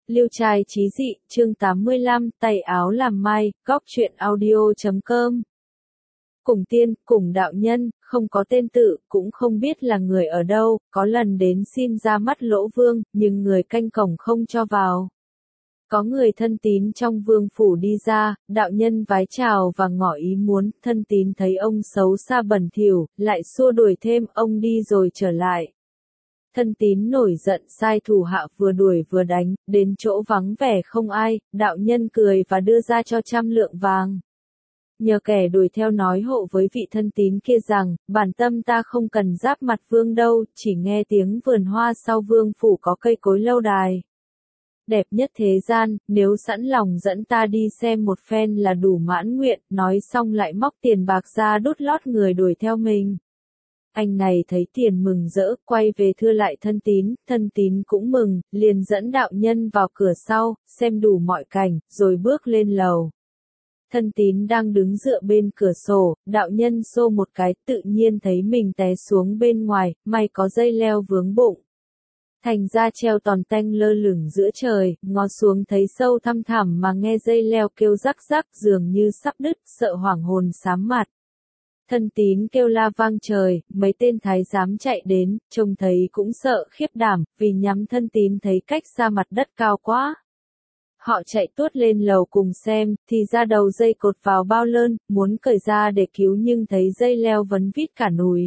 Liêu trai chí dị, chương 85, tay áo làm mai, góc truyện audio.com. Cùng tiên, cùng đạo nhân, không có tên tự, cũng không biết là người ở đâu, có lần đến xin ra mắt Lỗ Vương, nhưng người canh cổng không cho vào. Có người thân tín trong vương phủ đi ra, đạo nhân vái chào và ngỏ ý muốn, thân tín thấy ông xấu xa bẩn thỉu, lại xua đuổi thêm, ông đi rồi trở lại. Thân tín nổi giận sai thủ hạ vừa đuổi vừa đánh, đến chỗ vắng vẻ không ai, đạo nhân cười và đưa ra cho 100 lượng vàng. Nhờ kẻ đuổi theo nói hộ với vị thân tín kia rằng, bản tâm ta không cần giáp mặt vương đâu, chỉ nghe tiếng vườn hoa sau vương phủ có cây cối lâu đài đẹp nhất thế gian, nếu sẵn lòng dẫn ta đi xem một phen là đủ mãn nguyện, nói xong lại móc tiền bạc ra đút lót người đuổi theo mình. Anh này thấy tiền mừng rỡ, quay về thưa lại thân tín cũng mừng, liền dẫn đạo nhân vào cửa sau, xem đủ mọi cảnh, rồi bước lên lầu. Thân tín đang đứng dựa bên cửa sổ, đạo nhân xô một cái, tự nhiên thấy mình té xuống bên ngoài, may có dây leo vướng bụng. Thành ra treo tòn tanh lơ lửng giữa trời, ngó xuống thấy sâu thăm thẳm mà nghe dây leo kêu rắc rắc dường như sắp đứt, sợ hoảng hồn xám mặt. Thân tín kêu la vang trời, mấy tên thái giám chạy đến, trông thấy cũng sợ khiếp đảm, vì nhắm thân tín thấy cách xa mặt đất cao quá. Họ chạy tuốt lên lầu cùng xem, thì ra đầu dây cột vào bao lơn, muốn cởi ra để cứu nhưng thấy dây leo vấn vít cả nùi.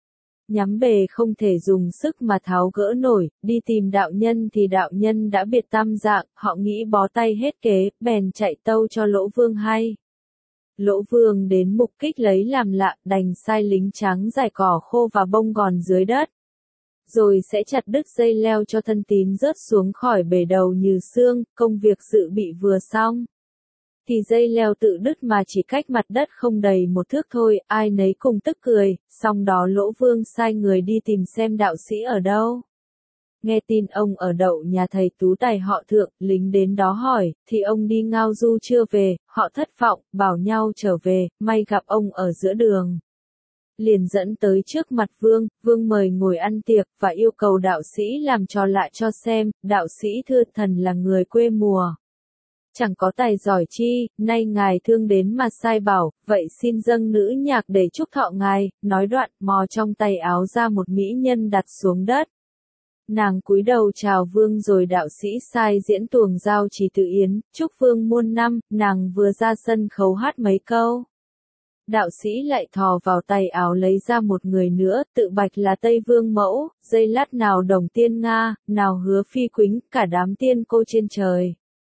Nhắm bề không thể dùng sức mà tháo gỡ nổi, đi tìm đạo nhân thì đạo nhân đã biệt tam dạng, họ nghĩ bó tay hết kế, bèn chạy tâu cho Lỗ Vương hay. Lỗ Vương đến mục kích lấy làm lạ, đành sai lính trắng rải cỏ khô và bông gòn dưới đất. Rồi sẽ chặt đứt dây leo cho thân tín rớt xuống khỏi bể đầu như xương, công việc dự bị vừa xong. Thì dây leo tự đứt mà chỉ cách mặt đất không đầy một thước thôi, ai nấy cùng tức cười, xong đó Lỗ Vương sai người đi tìm xem đạo sĩ ở đâu. Nghe tin ông ở đậu nhà thầy Tú Tài họ Thượng, lính đến đó hỏi, thì ông đi ngao du chưa về, họ thất vọng, bảo nhau trở về, may gặp ông ở giữa đường. Liền dẫn tới trước mặt vương, vương mời ngồi ăn tiệc, và yêu cầu đạo sĩ làm trò lại cho xem, đạo sĩ thưa thần là người quê mùa. Chẳng có tài giỏi chi, nay ngài thương đến mà sai bảo, vậy xin dâng nữ nhạc để chúc thọ ngài, nói đoạn, mò trong tay áo ra một mỹ nhân đặt xuống đất. Nàng cúi đầu chào vương rồi đạo sĩ sai diễn tuồng giao trì tự yến, chúc vương muôn năm, nàng vừa ra sân khấu hát mấy câu. Đạo sĩ lại thò vào tay áo lấy ra một người nữa, tự bạch là Tây Vương mẫu, giây lát nào Đồng Tiên Nga, nào Hứa Phi Quýnh, cả đám tiên cô trên trời.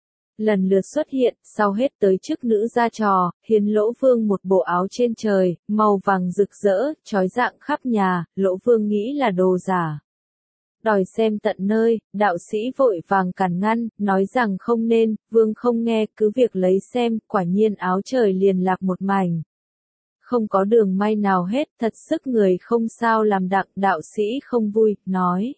Lần lượt xuất hiện, sau hết tới chức nữ ra trò, hiến Lỗ Vương một bộ áo trên trời, màu vàng rực rỡ, chói rạng khắp nhà, Lỗ Vương nghĩ là đồ giả. Đòi xem tận nơi, đạo sĩ vội vàng cản ngăn, nói rằng không nên, vương không nghe, cứ việc lấy xem, quả nhiên áo trời liền lạc một mảnh. Không có đường may nào hết, thật sức người không sao làm đặng, đạo sĩ không vui, nói.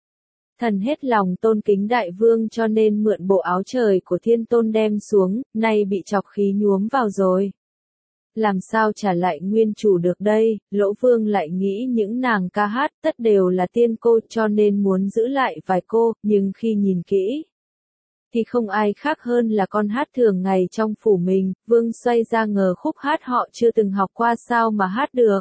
Thần hết lòng tôn kính đại vương cho nên mượn bộ áo trời của thiên tôn đem xuống, nay bị chọc khí nhuốm vào rồi. Làm sao trả lại nguyên chủ được đây, Lỗ Vương lại nghĩ những nàng ca hát tất đều là tiên cô cho nên muốn giữ lại vài cô, nhưng khi nhìn kỹ, thì không ai khác hơn là con hát thường ngày trong phủ mình, Vương xoay ra ngờ khúc hát họ chưa từng học qua sao mà hát được.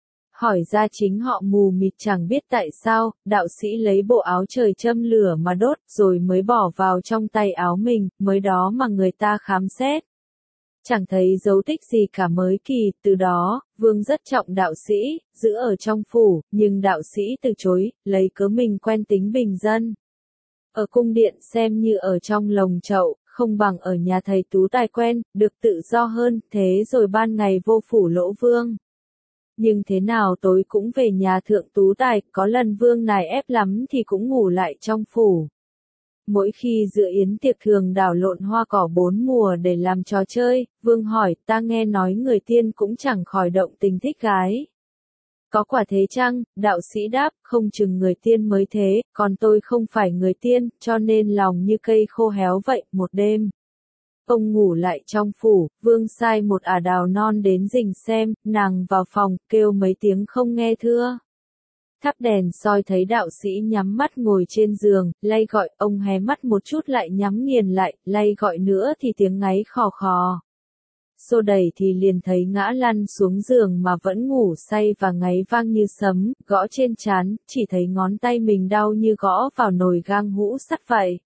Hỏi ra chính họ mù mịt chẳng biết tại sao, đạo sĩ lấy bộ áo trời châm lửa mà đốt rồi mới bỏ vào trong tay áo mình, mới đó mà người ta khám xét. Chẳng thấy dấu tích gì cả mới kỳ, từ đó, vương rất trọng đạo sĩ, giữ ở trong phủ, nhưng đạo sĩ từ chối, lấy cớ mình quen tính bình dân. Ở cung điện xem như ở trong lồng chậu, không bằng ở nhà thầy Tú Tài quen, được tự do hơn, thế rồi ban ngày vô phủ Lỗ Vương. Nhưng thế nào tối cũng về nhà thượng Tú Tài, có lần vương nài ép lắm thì cũng ngủ lại trong phủ. Mỗi khi dự yến tiệc thường đảo lộn hoa cỏ bốn mùa để làm trò chơi, vương hỏi, ta nghe nói người tiên cũng chẳng khỏi động tình thích gái. Có quả thế chăng? Đạo sĩ đáp, không chừng người tiên mới thế, còn tôi không phải người tiên, cho nên lòng như cây khô héo vậy, một đêm. Ông ngủ lại trong phủ, vương sai một ả đào non đến rình xem, nàng vào phòng, kêu mấy tiếng không nghe thưa. Thắp đèn soi thấy đạo sĩ nhắm mắt ngồi trên giường, lay gọi, ông hé mắt một chút lại nhắm nghiền lại, lay gọi nữa thì tiếng ngáy khò khò. Xô đẩy thì liền thấy ngã lăn xuống giường mà vẫn ngủ say và ngáy vang như sấm, gõ trên trán, chỉ thấy ngón tay mình đau như gõ vào nồi gang hũ sắt vậy.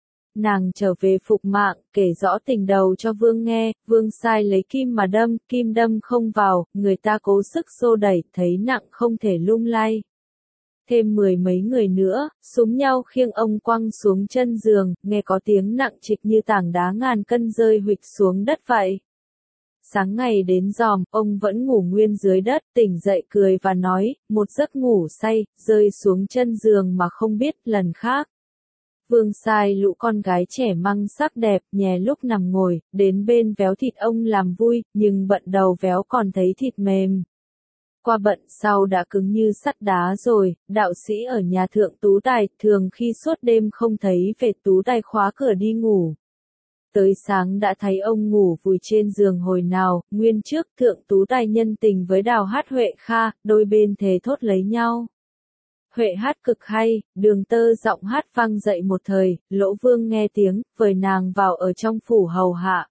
Nàng trở về phục mạng, kể rõ tình đầu cho Vương nghe, Vương sai lấy kim mà đâm, kim đâm không vào, người ta cố sức xô đẩy, thấy nặng không thể lung lay. Thêm 10 mấy người nữa, xúm nhau khiêng ông quăng xuống chân giường, nghe có tiếng nặng trịch như tảng đá ngàn cân rơi huỵch xuống đất vậy. Sáng ngày đến giòm, ông vẫn ngủ nguyên dưới đất, tỉnh dậy cười và nói, một giấc ngủ say, rơi xuống chân giường mà không biết lần khác. Vương sai lũ con gái trẻ măng sắc đẹp, nhè lúc nằm ngồi, đến bên véo thịt ông làm vui, nhưng bận đầu véo còn thấy thịt mềm. Qua bận sau đã cứng như sắt đá rồi, đạo sĩ ở nhà thượng tú tài, thường khi suốt đêm không thấy về tú tài khóa cửa đi ngủ. Tới sáng đã thấy ông ngủ vùi trên giường hồi nào, nguyên trước thượng tú tài nhân tình với Đào Hát Huệ Kha, đôi bên thề thốt lấy nhau. Huệ hát cực hay, Đường Tơ giọng hát vang dậy một thời, Lỗ Vương nghe tiếng, vời nàng vào ở trong phủ hầu hạ.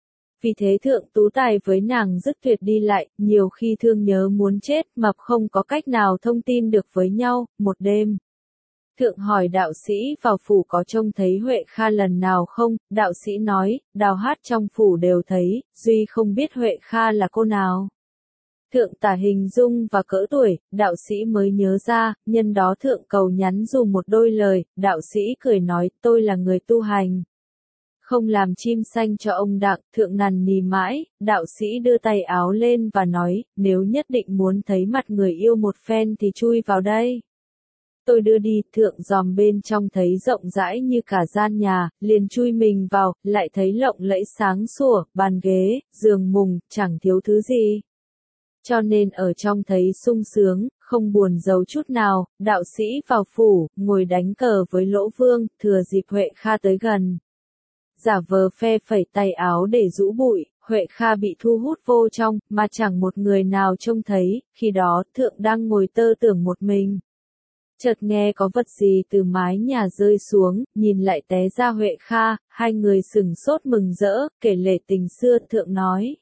Vì thế thượng tú tài với nàng dứt tuyệt đi lại, nhiều khi thương nhớ muốn chết, mập không có cách nào thông tin được với nhau, một đêm. Thượng hỏi đạo sĩ vào phủ có trông thấy Huệ Kha lần nào không, đạo sĩ nói, Đào Hát trong phủ đều thấy, duy không biết Huệ Kha là cô nào. Thượng tả hình dung và cỡ tuổi, đạo sĩ mới nhớ ra, nhân đó thượng cầu nhắn dù một đôi lời, đạo sĩ cười nói, tôi là người tu hành. Không làm chim xanh cho ông Đặng, thượng nằn nì mãi, đạo sĩ đưa tay áo lên và nói, nếu nhất định muốn thấy mặt người yêu một phen thì chui vào đây. Tôi đưa đi, thượng dòm bên trong thấy rộng rãi như cả gian nhà, liền chui mình vào, lại thấy lộng lẫy sáng sủa, bàn ghế, giường mùng, chẳng thiếu thứ gì. Cho nên ở trong thấy sung sướng, không buồn giấu chút nào, đạo sĩ vào phủ, ngồi đánh cờ với Lỗ Vương, thừa dịp Huệ Kha tới gần. Giả vờ phe phẩy tay áo để rũ bụi, Huệ Kha bị thu hút vô trong, mà chẳng một người nào trông thấy, khi đó thượng đang ngồi tơ tưởng một mình. Chợt nghe có vật gì từ mái nhà rơi xuống, nhìn lại té ra Huệ Kha, hai người sửng sốt mừng rỡ, kể lể tình xưa, thượng nói.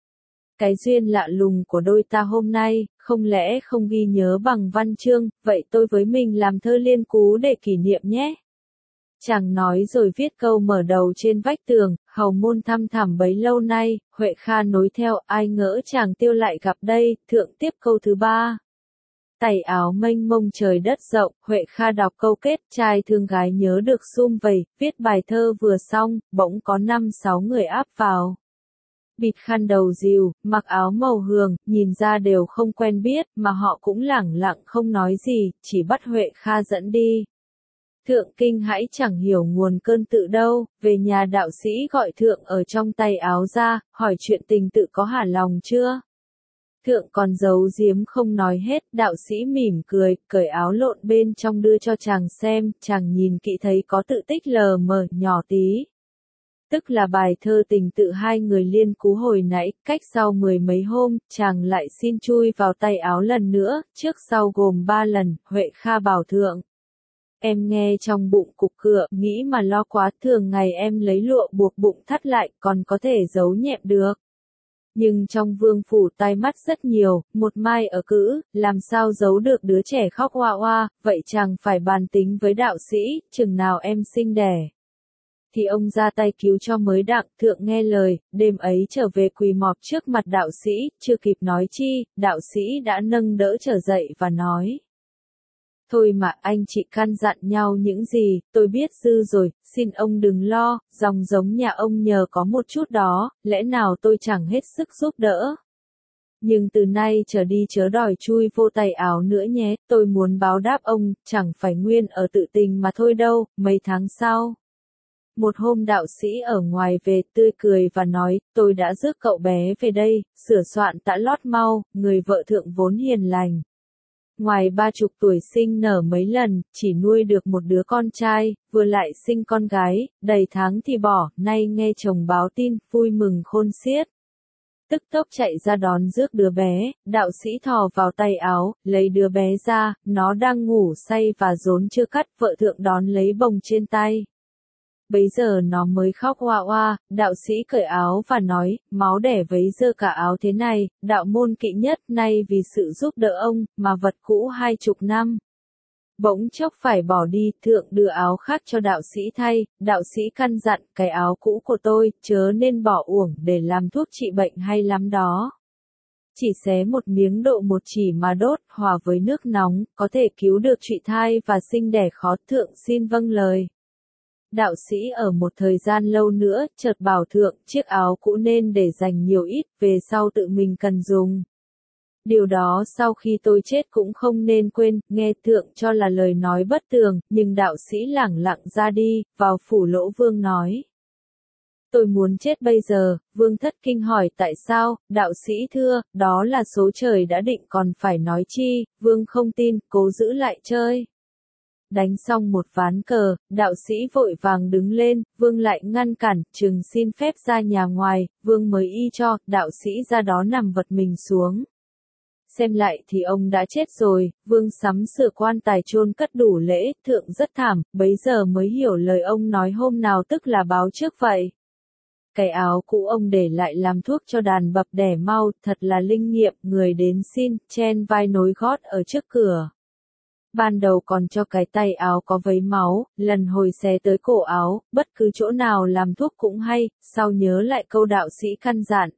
Cái duyên lạ lùng của đôi ta hôm nay, không lẽ không ghi nhớ bằng văn chương, vậy tôi với mình làm thơ liên cú để kỷ niệm nhé. Chàng nói rồi viết câu mở đầu trên vách tường, hầu môn thăm thẳm bấy lâu nay, Huệ Kha nối theo, ai ngỡ chàng tiêu lại gặp đây, thượng tiếp câu thứ 3. Tày áo mênh mông trời đất rộng, Huệ Kha đọc câu kết, trai thương gái nhớ được sum vầy, viết bài thơ vừa xong, bỗng có 5-6 người áp vào. Bịt khăn đầu rìu, mặc áo màu hường, nhìn ra đều không quen biết, mà họ cũng lẳng lặng không nói gì, chỉ bắt Huệ Kha dẫn đi. Thượng kinh hãi chẳng hiểu nguồn cơn tự đâu, về nhà đạo sĩ gọi thượng ở trong tay áo ra, hỏi chuyện tình tự có hả lòng chưa? Thượng còn giấu giếm không nói hết, đạo sĩ mỉm cười, cởi áo lộn bên trong đưa cho chàng xem, chàng nhìn kỹ thấy có tự tích lờ mờ, nhỏ tí. Tức là bài thơ tình tự hai người liên cú hồi nãy, cách sau 10 mấy hôm, chàng lại xin chui vào tay áo lần nữa, trước sau gồm 3 lần, Huệ Kha bảo thượng. Em nghe trong bụng cục cựa, nghĩ mà lo quá, thường ngày em lấy lụa buộc bụng thắt lại, còn có thể giấu nhẹm được. Nhưng trong vương phủ tai mắt rất nhiều, một mai ở cữ, làm sao giấu được đứa trẻ khóc oa oa, vậy chàng phải bàn tính với đạo sĩ, chừng nào em sinh đẻ. Thì ông ra tay cứu cho mới đặng, thượng nghe lời, đêm ấy trở về quỳ mọp trước mặt đạo sĩ, chưa kịp nói chi, đạo sĩ đã nâng đỡ trở dậy và nói. Thôi mà anh chị căn dặn nhau những gì, tôi biết dư rồi, xin ông đừng lo, dòng giống nhà ông nhờ có một chút đó, lẽ nào tôi chẳng hết sức giúp đỡ. Nhưng từ nay trở đi chớ đòi chui vô tay áo nữa nhé, tôi muốn báo đáp ông, chẳng phải nguyên ở tự tình mà thôi đâu, mấy tháng sau. Một hôm đạo sĩ ở ngoài về tươi cười và nói, tôi đã rước cậu bé về đây, sửa soạn tã lót mau, người vợ thượng vốn hiền lành. Ngoài 30 tuổi sinh nở mấy lần, chỉ nuôi được một đứa con trai, vừa lại sinh con gái, đầy tháng thì bỏ, nay nghe chồng báo tin, vui mừng khôn xiết. tức tốc chạy ra đón rước đứa bé, đạo sĩ thò vào tay áo, lấy đứa bé ra, nó đang ngủ say và rốn chưa cắt, vợ thượng đón lấy bồng trên tay. Bấy giờ nó mới khóc oa oa, đạo sĩ cởi áo và nói, máu đẻ vấy dơ cả áo thế này, đạo môn kỵ nhất nay vì sự giúp đỡ ông, mà vật cũ 20 năm. Bỗng chốc phải bỏ đi, thượng đưa áo khác cho đạo sĩ thay, đạo sĩ căn dặn, cái áo cũ của tôi, chớ nên bỏ uổng để làm thuốc trị bệnh hay lắm đó. Chỉ xé một miếng độ một chỉ mà đốt, hòa với nước nóng, có thể cứu được trụy thai và sinh đẻ khó, thượng xin vâng lời. Đạo sĩ ở một thời gian lâu nữa, chợt bảo thượng, chiếc áo cũ nên để dành nhiều ít, về sau tự mình cần dùng. Điều đó sau khi tôi chết cũng không nên quên, nghe thượng cho là lời nói bất tường, nhưng đạo sĩ lẳng lặng ra đi, vào phủ Lỗ Vương nói. Tôi muốn chết bây giờ, Vương thất kinh hỏi tại sao, đạo sĩ thưa, đó là số trời đã định còn phải nói chi, Vương không tin, cố giữ lại chơi. Đánh xong một ván cờ, đạo sĩ vội vàng đứng lên, Vương lại ngăn cản, chừng xin phép ra nhà ngoài, Vương mới y cho, đạo sĩ ra đó nằm vật mình xuống. Xem lại thì ông đã chết rồi, Vương sắm sửa quan tài chôn cất đủ lễ, thượng rất thảm, bấy giờ mới hiểu lời ông nói hôm nào tức là báo trước vậy. Cái áo cũ ông để lại làm thuốc cho đàn bập đẻ mau, thật là linh nghiệm, người đến xin, chen vai nối gót ở trước cửa. Ban đầu còn cho cái tay áo có vấy máu, lần hồi xé tới cổ áo, bất cứ chỗ nào làm thuốc cũng hay, sau nhớ lại câu đạo sĩ căn dặn.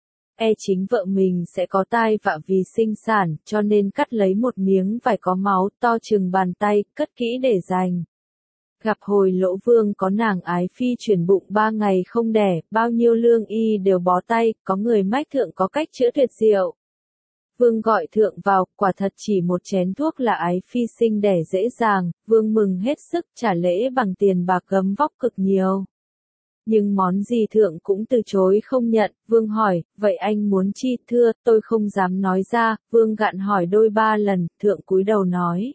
Chính vợ mình sẽ có tai vạ vì sinh sản, cho nên cắt lấy một miếng vải có máu, to chừng bàn tay, cất kỹ để dành. Gặp hồi Lỗ Vương có nàng ái phi chuyển bụng 3 ngày không đẻ, bao nhiêu lương y đều bó tay, có người mách thượng có cách chữa tuyệt diệu. Vương gọi thượng vào, quả thật chỉ một chén thuốc là ái phi sinh đẻ dễ dàng, Vương mừng hết sức, trả lễ bằng tiền bạc gấm vóc cực nhiều. Nhưng món gì thượng cũng từ chối không nhận, Vương hỏi, vậy anh muốn chi, thưa, tôi không dám nói ra, Vương gạn hỏi đôi ba lần, thượng cúi đầu nói.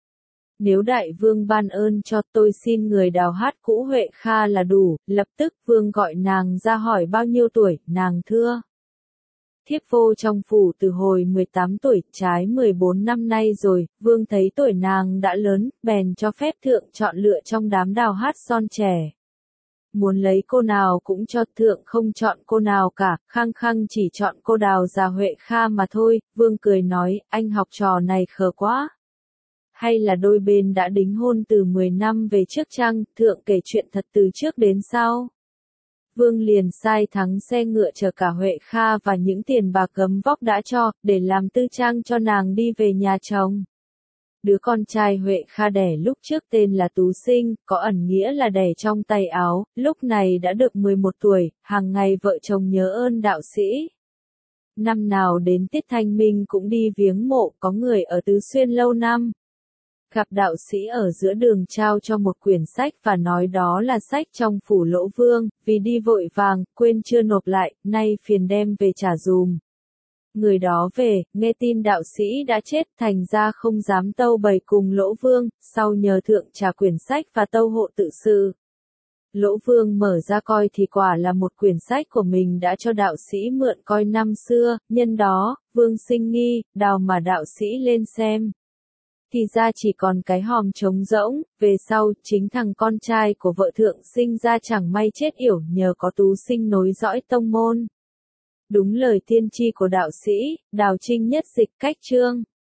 Nếu đại vương ban ơn cho tôi xin người đào hát cũ Huệ Kha là đủ, lập tức Vương gọi nàng ra hỏi bao nhiêu tuổi, nàng thưa. Thiếp vô trong phủ từ hồi 18 tuổi, trái 14 năm nay rồi, Vương thấy tuổi nàng đã lớn, bèn cho phép thượng chọn lựa trong đám đào hát son trẻ. Muốn lấy cô nào cũng cho, thượng không chọn cô nào cả, khăng khăng chỉ chọn cô đào già Huệ Kha mà thôi, Vương cười nói, anh học trò này khờ quá. Hay là đôi bên đã đính hôn từ 10 năm về trước chăng, thượng kể chuyện thật từ trước đến sau. Vương liền sai thắng xe ngựa chở cả Huệ Kha và những tiền bạc gấm vóc đã cho, để làm tư trang cho nàng đi về nhà chồng. Đứa con trai Huệ Kha đẻ lúc trước tên là Tú Sinh, có ẩn nghĩa là đẻ trong tay áo, lúc này đã được 11 tuổi, hàng ngày vợ chồng nhớ ơn đạo sĩ. Năm nào đến tiết thanh minh cũng đi viếng mộ, có người ở Tứ Xuyên lâu năm. Gặp đạo sĩ ở giữa đường trao cho một quyển sách và nói đó là sách trong phủ Lỗ Vương, vì đi vội vàng, quên chưa nộp lại, nay phiền đem về trả dùm. Người đó về, nghe tin đạo sĩ đã chết, thành ra không dám tâu bày cùng Lỗ Vương, sau nhờ thượng trả quyển sách và tâu hộ tự sự. Lỗ Vương mở ra coi thì quả là một quyển sách của mình đã cho đạo sĩ mượn coi năm xưa, nhân đó, Vương sinh nghi, đào mà đạo sĩ lên xem. Thì ra chỉ còn cái hòm trống rỗng, về sau, chính thằng con trai của vợ thượng sinh ra chẳng may chết yểu nhờ có Tú Sinh nối dõi tông môn. Đúng lời tiên tri của đạo sĩ, Đào Trinh nhất dịch cách chương.